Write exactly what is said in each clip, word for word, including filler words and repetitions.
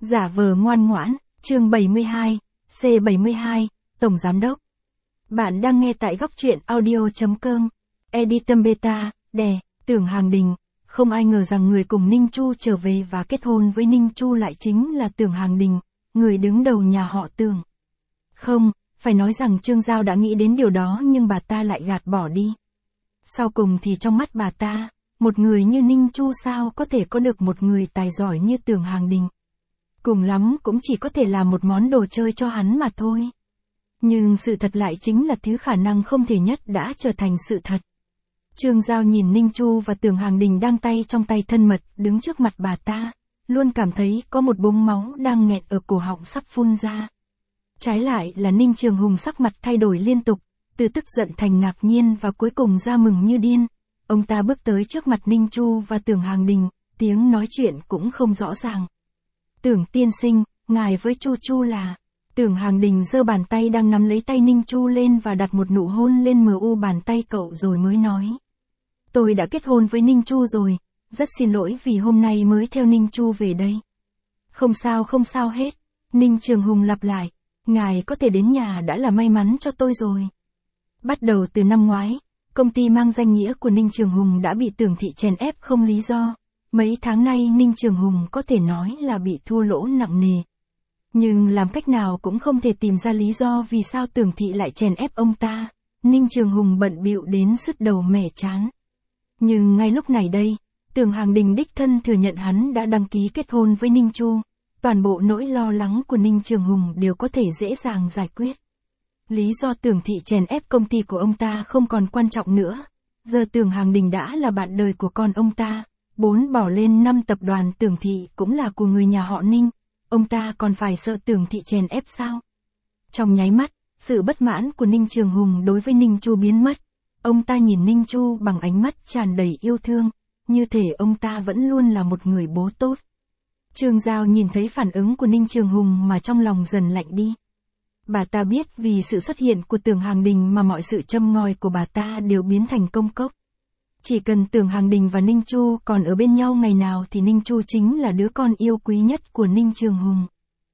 Giả vờ ngoan ngoãn, chương bảy mươi hai, C bảy mươi hai, Tổng Giám Đốc. Bạn đang nghe tại góc truyện audio.com. Editum Beta, đè, Tưởng Hàng Đình. Không ai ngờ rằng người cùng Ninh Chu trở về và kết hôn với Ninh Chu lại chính là Tưởng Hàng Đình, người đứng đầu nhà họ Tưởng. Không, phải nói rằng Trương Giao đã nghĩ đến điều đó nhưng bà ta lại gạt bỏ đi. Sau cùng thì trong mắt bà ta, một người như Ninh Chu sao có thể có được một người tài giỏi như Tưởng Hàng Đình. Cùng lắm cũng chỉ có thể là một món đồ chơi cho hắn mà thôi. Nhưng sự thật lại chính là thứ khả năng không thể nhất đã trở thành sự thật. Trương Giao nhìn Ninh Chu và Tưởng Hàng Đình đang tay trong tay thân mật đứng trước mặt bà ta, luôn cảm thấy có một búng máu đang nghẹn ở cổ họng sắp phun ra. Trái lại là Ninh Trường Hùng sắc mặt thay đổi liên tục, từ tức giận thành ngạc nhiên và cuối cùng ra mừng như điên. Ông ta bước tới trước mặt Ninh Chu và Tưởng Hàng Đình, tiếng nói chuyện cũng không rõ ràng. Tưởng tiên sinh, ngài với Chu Chu là... Tưởng Hàng Đình giơ bàn tay đang nắm lấy tay Ninh Chu lên và đặt một nụ hôn lên mờ u bàn tay cậu rồi mới nói. Tôi đã kết hôn với Ninh Chu rồi, rất xin lỗi vì hôm nay mới theo Ninh Chu về đây. Không sao không sao hết, Ninh Trường Hùng lặp lại, ngài có thể đến nhà đã là may mắn cho tôi rồi. Bắt đầu từ năm ngoái, công ty mang danh nghĩa của Ninh Trường Hùng đã bị Tưởng thị chèn ép không lý do. Mấy tháng nay Ninh Trường Hùng có thể nói là bị thua lỗ nặng nề. Nhưng làm cách nào cũng không thể tìm ra lý do vì sao Tưởng thị lại chèn ép ông ta. Ninh Trường Hùng bận bịu đến sứt đầu mẻ trán. Nhưng ngay lúc này đây, Tưởng Hàng Đình đích thân thừa nhận hắn đã đăng ký kết hôn với Ninh Chu. Toàn bộ nỗi lo lắng của Ninh Trường Hùng đều có thể dễ dàng giải quyết. Lý do Tưởng thị chèn ép công ty của ông ta không còn quan trọng nữa. Giờ Tưởng Hàng Đình đã là bạn đời của con ông ta. Bốn bỏ lên năm tập đoàn Tưởng thị cũng là của người nhà họ Ninh. Ông ta còn phải sợ Tưởng thị chèn ép sao? Trong nháy mắt, sự bất mãn của Ninh Trường Hùng đối với Ninh Chu biến mất. Ông ta nhìn Ninh Chu bằng ánh mắt tràn đầy yêu thương, như thể ông ta vẫn luôn là một người bố tốt. Trương Giao nhìn thấy phản ứng của Ninh Trường Hùng mà trong lòng dần lạnh đi. Bà ta biết vì sự xuất hiện của Tưởng Hàng Đình mà mọi sự châm ngòi của bà ta đều biến thành công cốc. Chỉ cần Tưởng Hàng Đình và Ninh Chu còn ở bên nhau ngày nào thì Ninh Chu chính là đứa con yêu quý nhất của Ninh Trường Hùng.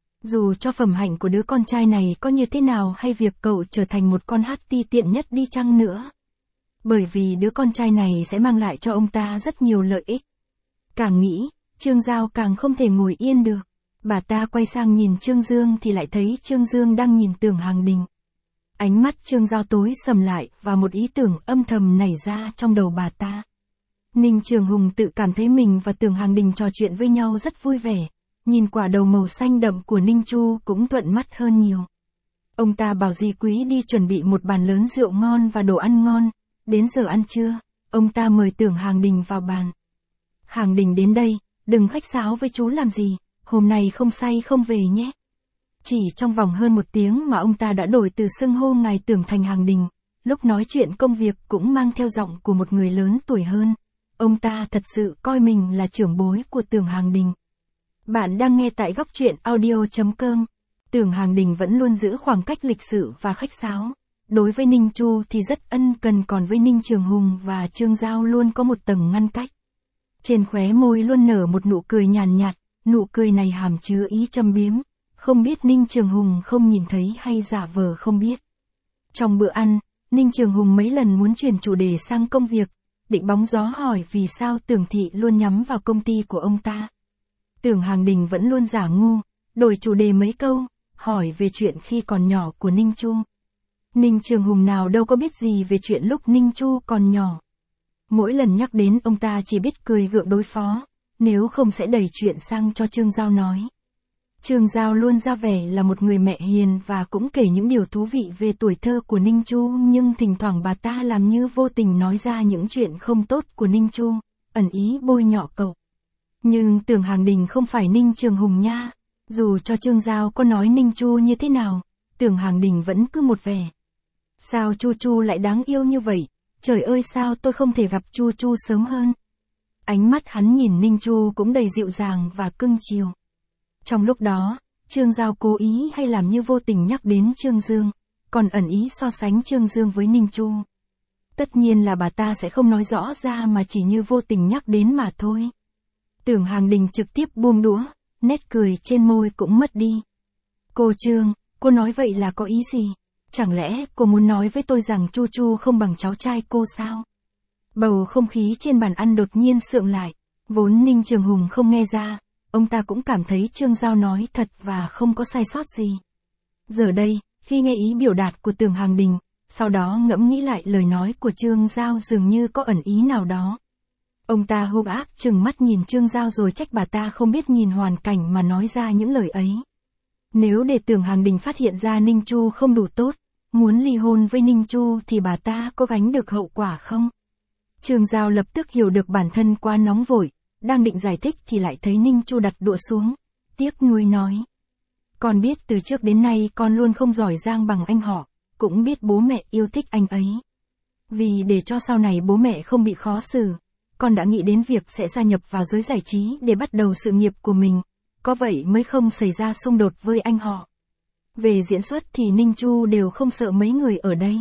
Dù cho phẩm hạnh của đứa con trai này có như thế nào hay việc cậu trở thành một con hát ti tiện nhất đi chăng nữa. Bởi vì đứa con trai này sẽ mang lại cho ông ta rất nhiều lợi ích. Càng nghĩ, Trương Giao càng không thể ngồi yên được. Bà ta quay sang nhìn Trương Dương thì lại thấy Trương Dương đang nhìn Tưởng Hàng Đình. Ánh mắt Trương Giao tối sầm lại và một ý tưởng âm thầm nảy ra trong đầu bà ta. Ninh Trường Hùng tự cảm thấy mình và Tưởng Hàng Đình trò chuyện với nhau rất vui vẻ. Nhìn quả đầu màu xanh đậm của Ninh Chu cũng thuận mắt hơn nhiều. Ông ta bảo dì Quý đi chuẩn bị một bàn lớn rượu ngon và đồ ăn ngon. Đến giờ ăn trưa, ông ta mời Tưởng Hàng Đình vào bàn. Hàng Đình đến đây, đừng khách sáo với chú làm gì, hôm nay không say không về nhé. Chỉ trong vòng hơn một tiếng mà ông ta đã đổi từ xưng hô ngài Tưởng thành Hàng Đình, lúc nói chuyện công việc cũng mang theo giọng của một người lớn tuổi hơn. Ông ta thật sự coi mình là trưởng bối của Tưởng Hàng Đình. Bạn đang nghe tại góc truyện audio.com. Tưởng Hàng Đình vẫn luôn giữ khoảng cách lịch sự và khách sáo. Đối với Ninh Chu thì rất ân cần, còn với Ninh Trường Hùng và Trương Giao luôn có một tầng ngăn cách. Trên khóe môi luôn nở một nụ cười nhàn nhạt, nụ cười này hàm chứa ý châm biếm. Không biết Ninh Trường Hùng không nhìn thấy hay giả vờ không biết. Trong bữa ăn, Ninh Trường Hùng mấy lần muốn chuyển chủ đề sang công việc, định bóng gió hỏi vì sao Tưởng thị luôn nhắm vào công ty của ông ta. Tưởng Hàng Đình vẫn luôn giả ngu, đổi chủ đề mấy câu, hỏi về chuyện khi còn nhỏ của Ninh Chu. Ninh Trường Hùng nào đâu có biết gì về chuyện lúc Ninh Chu còn nhỏ. Mỗi lần nhắc đến ông ta chỉ biết cười gượng đối phó, nếu không sẽ đẩy chuyện sang cho Trương Giao nói. Trương Giao luôn ra vẻ là một người mẹ hiền và cũng kể những điều thú vị về tuổi thơ của Ninh Chu, nhưng thỉnh thoảng bà ta làm như vô tình nói ra những chuyện không tốt của Ninh Chu, ẩn ý bôi nhọ cậu. Nhưng Tưởng Hàng Đình không phải Ninh Trường Hùng nha, dù cho Trương Giao có nói Ninh Chu như thế nào, Tưởng Hàng Đình vẫn cứ một vẻ. Sao Chu Chu lại đáng yêu như vậy, trời ơi sao tôi không thể gặp Chu Chu sớm hơn. Ánh mắt hắn nhìn Ninh Chu cũng đầy dịu dàng và cưng chiều. Trong lúc đó, Trương Giao cố ý hay làm như vô tình nhắc đến Trương Dương, còn ẩn ý so sánh Trương Dương với Ninh Chu. Tất nhiên là bà ta sẽ không nói rõ ra mà chỉ như vô tình nhắc đến mà thôi. Tưởng Hàng Đình trực tiếp buông đũa, nét cười trên môi cũng mất đi. Cô Trương, cô nói vậy là có ý gì? Chẳng lẽ cô muốn nói với tôi rằng Chu Chu không bằng cháu trai cô sao? Bầu không khí trên bàn ăn đột nhiên sượng lại, vốn Ninh Trường Hùng không nghe ra, ông ta cũng cảm thấy Trương Giao nói thật và không có sai sót gì. Giờ đây, khi nghe ý biểu đạt của Tưởng Hàng Đình, sau đó ngẫm nghĩ lại lời nói của Trương Giao dường như có ẩn ý nào đó. Ông ta hung ác trừng mắt nhìn Trương Giao rồi trách bà ta không biết nhìn hoàn cảnh mà nói ra những lời ấy. Nếu để Tưởng Hàng Đình phát hiện ra Ninh Chu không đủ tốt, muốn ly hôn với Ninh Chu thì bà ta có gánh được hậu quả không? Trương Giao lập tức hiểu được bản thân quá nóng vội, đang định giải thích thì lại thấy Ninh Chu đặt đũa xuống, tiếc nuối nói. Con biết từ trước đến nay con luôn không giỏi giang bằng anh họ, cũng biết bố mẹ yêu thích anh ấy. Vì để cho sau này bố mẹ không bị khó xử, con đã nghĩ đến việc sẽ gia nhập vào giới giải trí để bắt đầu sự nghiệp của mình, có vậy mới không xảy ra xung đột với anh họ. Về diễn xuất thì Ninh Chu đều không sợ mấy người ở đây.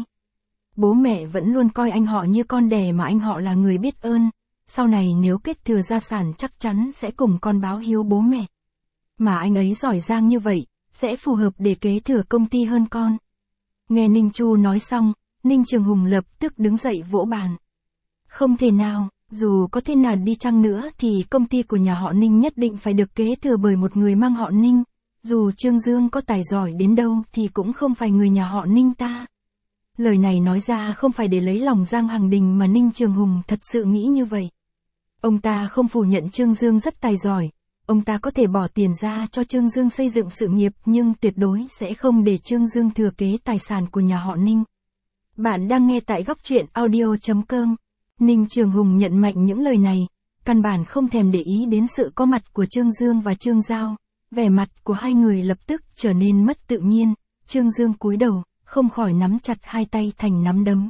Bố mẹ vẫn luôn coi anh họ như con đẻ mà anh họ là người biết ơn, sau này nếu kết thừa gia sản chắc chắn sẽ cùng con báo hiếu bố mẹ. Mà anh ấy giỏi giang như vậy, sẽ phù hợp để kế thừa công ty hơn con. Nghe Ninh Chu nói xong, Ninh Trường Hùng lập tức đứng dậy vỗ bàn. Không thể nào, dù có thế nào đi chăng nữa thì công ty của nhà họ Ninh nhất định phải được kế thừa bởi một người mang họ Ninh. Dù Trương Dương có tài giỏi đến đâu thì cũng không phải người nhà họ Ninh ta. Lời này nói ra không phải để lấy lòng Giang Hằng Đình mà Ninh Trường Hùng thật sự nghĩ như vậy. Ông ta không phủ nhận Trương Dương rất tài giỏi, ông ta có thể bỏ tiền ra cho Trương Dương xây dựng sự nghiệp nhưng tuyệt đối sẽ không để Trương Dương thừa kế tài sản của nhà họ Ninh. Bạn đang nghe tại góc truyện audio chấm com. Ninh Trường Hùng nhận mạnh những lời này, căn bản không thèm để ý đến sự có mặt của Trương Dương và Trương Giao. Vẻ mặt của hai người lập tức trở nên mất tự nhiên, Trương Dương cúi đầu, không khỏi nắm chặt hai tay thành nắm đấm.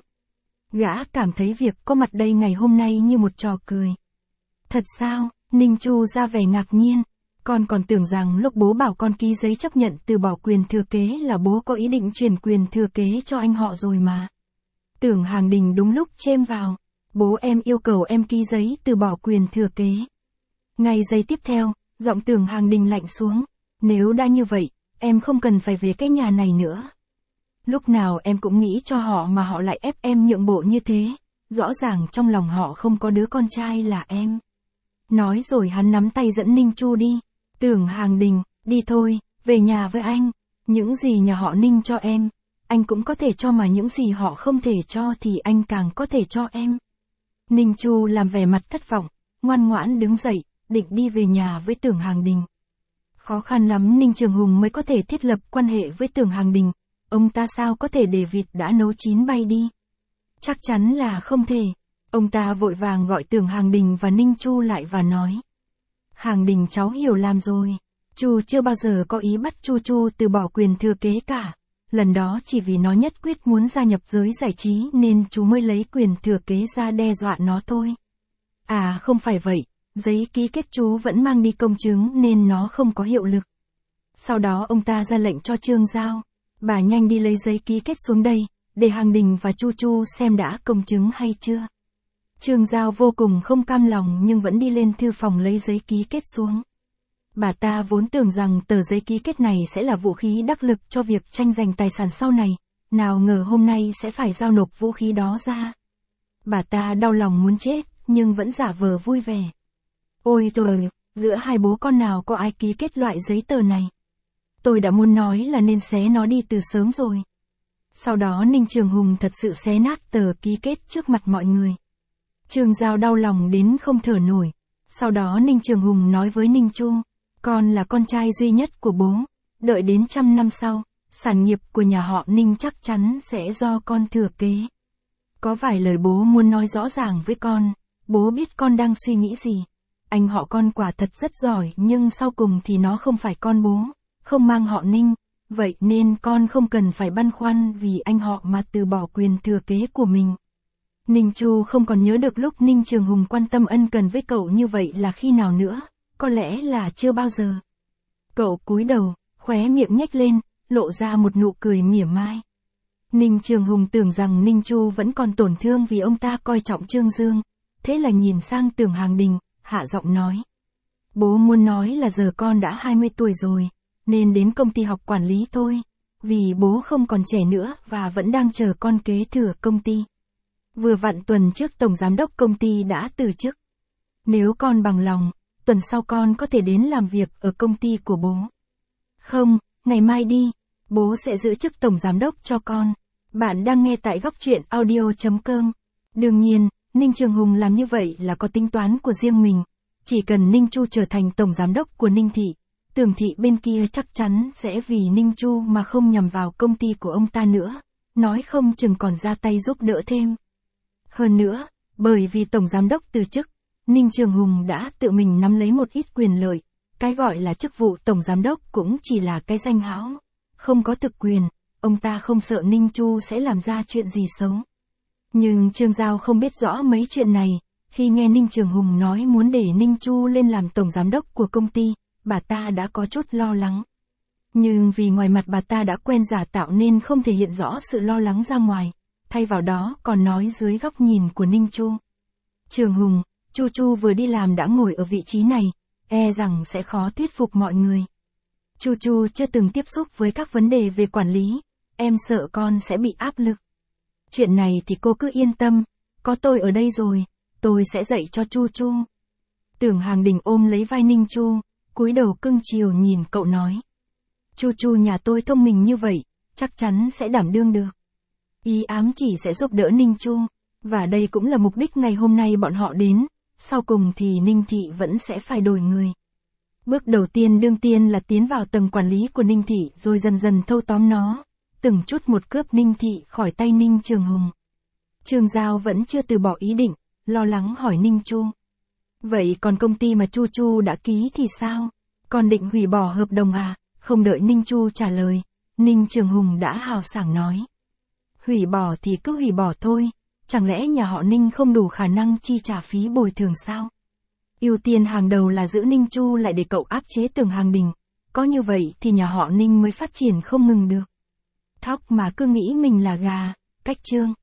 Gã cảm thấy việc có mặt đây ngày hôm nay như một trò cười. Thật sao? Ninh Chu ra vẻ ngạc nhiên. Con còn tưởng rằng lúc bố bảo con ký giấy chấp nhận từ bỏ quyền thừa kế là bố có ý định truyền quyền thừa kế cho anh họ rồi mà. Tưởng Hàng Đình đúng lúc chêm vào. Bố em yêu cầu em ký giấy từ bỏ quyền thừa kế. Ngay giây tiếp theo, giọng Tưởng Hàng Đình lạnh xuống. Nếu đã như vậy, em không cần phải về cái nhà này nữa. Lúc nào em cũng nghĩ cho họ mà họ lại ép em nhượng bộ như thế. Rõ ràng trong lòng họ không có đứa con trai là em. Nói rồi hắn nắm tay dẫn Ninh Chu đi. Tưởng Hàng Đình, đi thôi, về nhà với anh. Những gì nhà họ Ninh cho em, anh cũng có thể cho mà những gì họ không thể cho thì anh càng có thể cho em. Ninh Chu làm vẻ mặt thất vọng, ngoan ngoãn đứng dậy, định đi về nhà với Tưởng Hàng Đình. Khó khăn lắm Ninh Trường Hùng mới có thể thiết lập quan hệ với Tưởng Hàng Đình, ông ta sao có thể để vịt đã nấu chín bay đi. Chắc chắn là không thể. Ông ta vội vàng gọi Tưởng Hàng Đình và Ninh Chu lại và nói. Hàng Đình cháu hiểu làm rồi. Chu chưa bao giờ có ý bắt Chu Chu từ bỏ quyền thừa kế cả. Lần đó chỉ vì nó nhất quyết muốn gia nhập giới giải trí nên chú mới lấy quyền thừa kế ra đe dọa nó thôi. À không phải vậy, giấy ký kết chú vẫn mang đi công chứng nên nó không có hiệu lực. Sau đó ông ta ra lệnh cho Trương Giao. Bà nhanh đi lấy giấy ký kết xuống đây, để Hàng Đình và Chu Chu xem đã công chứng hay chưa. Trương Giao vô cùng không cam lòng nhưng vẫn đi lên thư phòng lấy giấy ký kết xuống. Bà ta vốn tưởng rằng tờ giấy ký kết này sẽ là vũ khí đắc lực cho việc tranh giành tài sản sau này, nào ngờ hôm nay sẽ phải giao nộp vũ khí đó ra. Bà ta đau lòng muốn chết, nhưng vẫn giả vờ vui vẻ. Ôi trời, giữa hai bố con nào có ai ký kết loại giấy tờ này? Tôi đã muốn nói là nên xé nó đi từ sớm rồi. Sau đó Ninh Trường Hùng thật sự xé nát tờ ký kết trước mặt mọi người. Trương Giao đau lòng đến không thở nổi. Sau đó Ninh Trường Hùng nói với Ninh Chu, con là con trai duy nhất của bố. Đợi đến trăm năm sau, sản nghiệp của nhà họ Ninh chắc chắn sẽ do con thừa kế. Có vài lời bố muốn nói rõ ràng với con. Bố biết con đang suy nghĩ gì. Anh họ con quả thật rất giỏi nhưng sau cùng thì nó không phải con bố, không mang họ Ninh. Vậy nên con không cần phải băn khoăn vì anh họ mà từ bỏ quyền thừa kế của mình. Ninh Chu không còn nhớ được lúc Ninh Trường Hùng quan tâm ân cần với cậu như vậy là khi nào nữa, có lẽ là chưa bao giờ. Cậu cúi đầu, khóe miệng nhếch lên, lộ ra một nụ cười mỉa mai. Ninh Trường Hùng tưởng rằng Ninh Chu vẫn còn tổn thương vì ông ta coi trọng Trương Dương, thế là nhìn sang Tưởng Hàng Đình, hạ giọng nói. Bố muốn nói là giờ con đã hai mươi tuổi rồi, nên đến công ty học quản lý thôi. Vì bố không còn trẻ nữa và vẫn đang chờ con kế thừa công ty. Vừa vặn tuần trước tổng giám đốc công ty đã từ chức. Nếu con bằng lòng, tuần sau con có thể đến làm việc ở công ty của bố. Không, ngày mai đi, bố sẽ giữ chức tổng giám đốc cho con. Bạn đang nghe tại góc truyện audio chấm com. Đương nhiên, Ninh Trường Hùng làm như vậy là có tính toán của riêng mình. Chỉ cần Ninh Chu trở thành tổng giám đốc của Ninh Thị, Tưởng Thị bên kia chắc chắn sẽ vì Ninh Chu mà không nhằm vào công ty của ông ta nữa. Nói không chừng còn ra tay giúp đỡ thêm. Hơn nữa, bởi vì tổng giám đốc từ chức, Ninh Trường Hùng đã tự mình nắm lấy một ít quyền lợi. Cái gọi là chức vụ tổng giám đốc cũng chỉ là cái danh hão, không có thực quyền. Ông ta không sợ Ninh Chu sẽ làm ra chuyện gì xấu. Nhưng Trương Giao không biết rõ mấy chuyện này. Khi nghe Ninh Trường Hùng nói muốn để Ninh Chu lên làm tổng giám đốc của công ty, bà ta đã có chút lo lắng. Nhưng vì ngoài mặt bà ta đã quen giả tạo nên không thể hiện rõ sự lo lắng ra ngoài. Thay vào đó còn nói dưới góc nhìn của Ninh Chu. Trường Hùng, Chu Chu vừa đi làm đã ngồi ở vị trí này, e rằng sẽ khó thuyết phục mọi người. Chu Chu chưa từng tiếp xúc với các vấn đề về quản lý, em sợ con sẽ bị áp lực. Chuyện này thì cô cứ yên tâm, có tôi ở đây rồi, tôi sẽ dạy cho Chu Chu. Tưởng Hàng Đình ôm lấy vai Ninh Chu, cúi đầu cưng chiều nhìn cậu nói. Chu Chu nhà tôi thông minh như vậy, chắc chắn sẽ đảm đương được. Ý ám chỉ sẽ giúp đỡ Ninh Chu, và đây cũng là mục đích ngày hôm nay bọn họ đến, sau cùng thì Ninh Thị vẫn sẽ phải đổi người. Bước đầu tiên đương tiên là tiến vào tầng quản lý của Ninh Thị rồi dần dần thâu tóm nó, từng chút một cướp Ninh Thị khỏi tay Ninh Trường Hùng. Trương Giao vẫn chưa từ bỏ ý định, lo lắng hỏi Ninh Chu. Vậy còn công ty mà Chu Chu đã ký thì sao? Còn định hủy bỏ hợp đồng à? Không đợi Ninh Chu trả lời, Ninh Trường Hùng đã hào sảng nói. Hủy bỏ thì cứ hủy bỏ thôi, chẳng lẽ nhà họ Ninh không đủ khả năng chi trả phí bồi thường sao? Ưu tiên hàng đầu là giữ Ninh Chu lại để cậu áp chế Tưởng Hàng Đình, có như vậy thì nhà họ Ninh mới phát triển không ngừng được. Thóc mà cứ nghĩ mình là gà, cách Trương